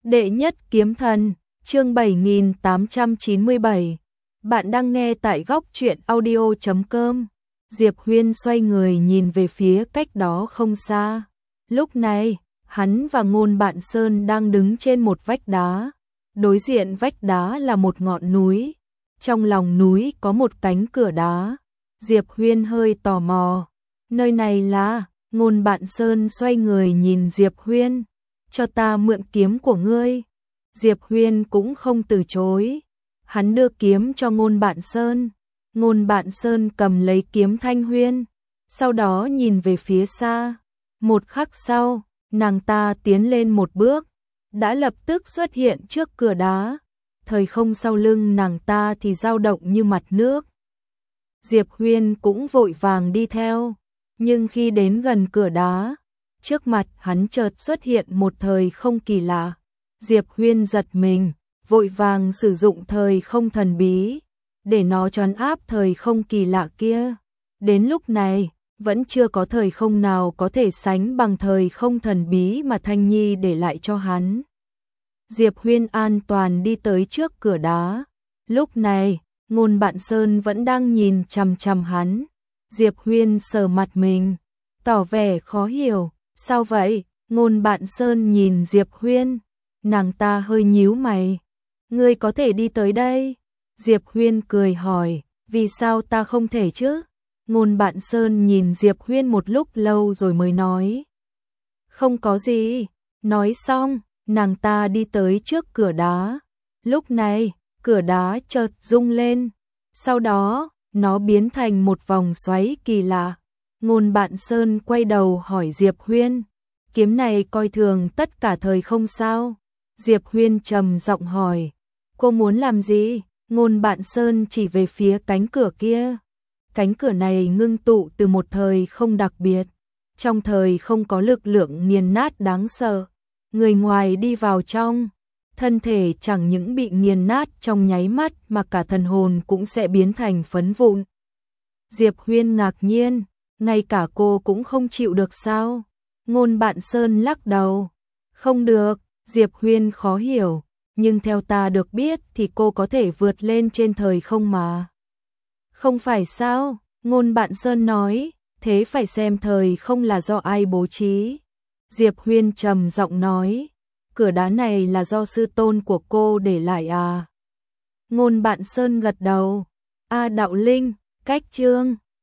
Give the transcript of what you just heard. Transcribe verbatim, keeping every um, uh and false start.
Đệ nhất kiếm thần, chương bảy nghìn tám trăm chín mươi bảy. Bạn đang nghe tại góc truyện audio chấm com. Diệp Huyên xoay người nhìn về phía cách đó không xa. Lúc này, hắn và Ngôn Bạn Sơn đang đứng trên một vách đá. Đối diện vách đá là một ngọn núi. Trong lòng núi có một cánh cửa đá. Diệp Huyên hơi tò mò. Nơi này là... Ngôn Bạn Sơn xoay người nhìn Diệp Huyên. Cho ta mượn kiếm của ngươi. Diệp Huyên cũng không từ chối. Hắn đưa kiếm cho Ngôn Bạn Sơn. Ngôn Bạn Sơn cầm lấy kiếm Thanh Huyên. Sau đó nhìn về phía xa. Một khắc sau, nàng ta tiến lên một bước. Đã lập tức xuất hiện trước cửa đá. Thời không sau lưng nàng ta thì dao động như mặt nước. Diệp Huyên cũng vội vàng đi theo. Nhưng khi đến gần cửa đá, trước mặt hắn chợt xuất hiện một thời không kỳ lạ. Diệp Huyên giật mình, vội vàng sử dụng thời không thần bí, để nó trấn áp thời không kỳ lạ kia. Đến lúc này, vẫn chưa có thời không nào có thể sánh bằng thời không thần bí mà Thanh Nhi để lại cho hắn. Diệp Huyên an toàn đi tới trước cửa đá. Lúc này, Ngôn Bạn Sơn vẫn đang nhìn chằm chằm hắn. Diệp Huyên sờ mặt mình, tỏ vẻ khó hiểu. Sao vậy? Ngôn Bạn Sơn nhìn Diệp Huyên. Nàng ta hơi nhíu mày. Ngươi có thể đi tới đây? Diệp Huyên cười hỏi. Vì sao ta không thể chứ? Ngôn Bạn Sơn nhìn Diệp Huyên một lúc lâu rồi mới nói. Không có gì. Nói xong, nàng ta đi tới trước cửa đá. Lúc này, cửa đá chợt rung lên. Sau đó, nó biến thành một vòng xoáy kỳ lạ. Ngôn Bạn Sơn quay đầu hỏi Diệp Huyên. Kiếm này coi thường tất cả thời không sao? Diệp Huyên trầm giọng hỏi. Cô muốn làm gì? Ngôn Bạn Sơn chỉ về phía cánh cửa kia. Cánh cửa này ngưng tụ từ một thời không đặc biệt. Trong thời không có lực lượng nghiền nát đáng sợ. Người ngoài đi vào trong, thân thể chẳng những bị nghiền nát trong nháy mắt mà cả thần hồn cũng sẽ biến thành phấn vụn. Diệp Huyên ngạc nhiên, ngay cả cô cũng không chịu được sao? Ngôn Bạn Sơn lắc đầu. Không được, Diệp Huyên khó hiểu, nhưng theo ta được biết thì cô có thể vượt lên trên thời không mà. Không phải sao? Ngôn Bạn Sơn nói, thế phải xem thời không là do ai bố trí. Diệp Huyên trầm giọng nói, cửa đá này là do sư tôn của cô để lại à? Ngôn Bạn Sơn gật đầu. A Đạo Linh, cách chương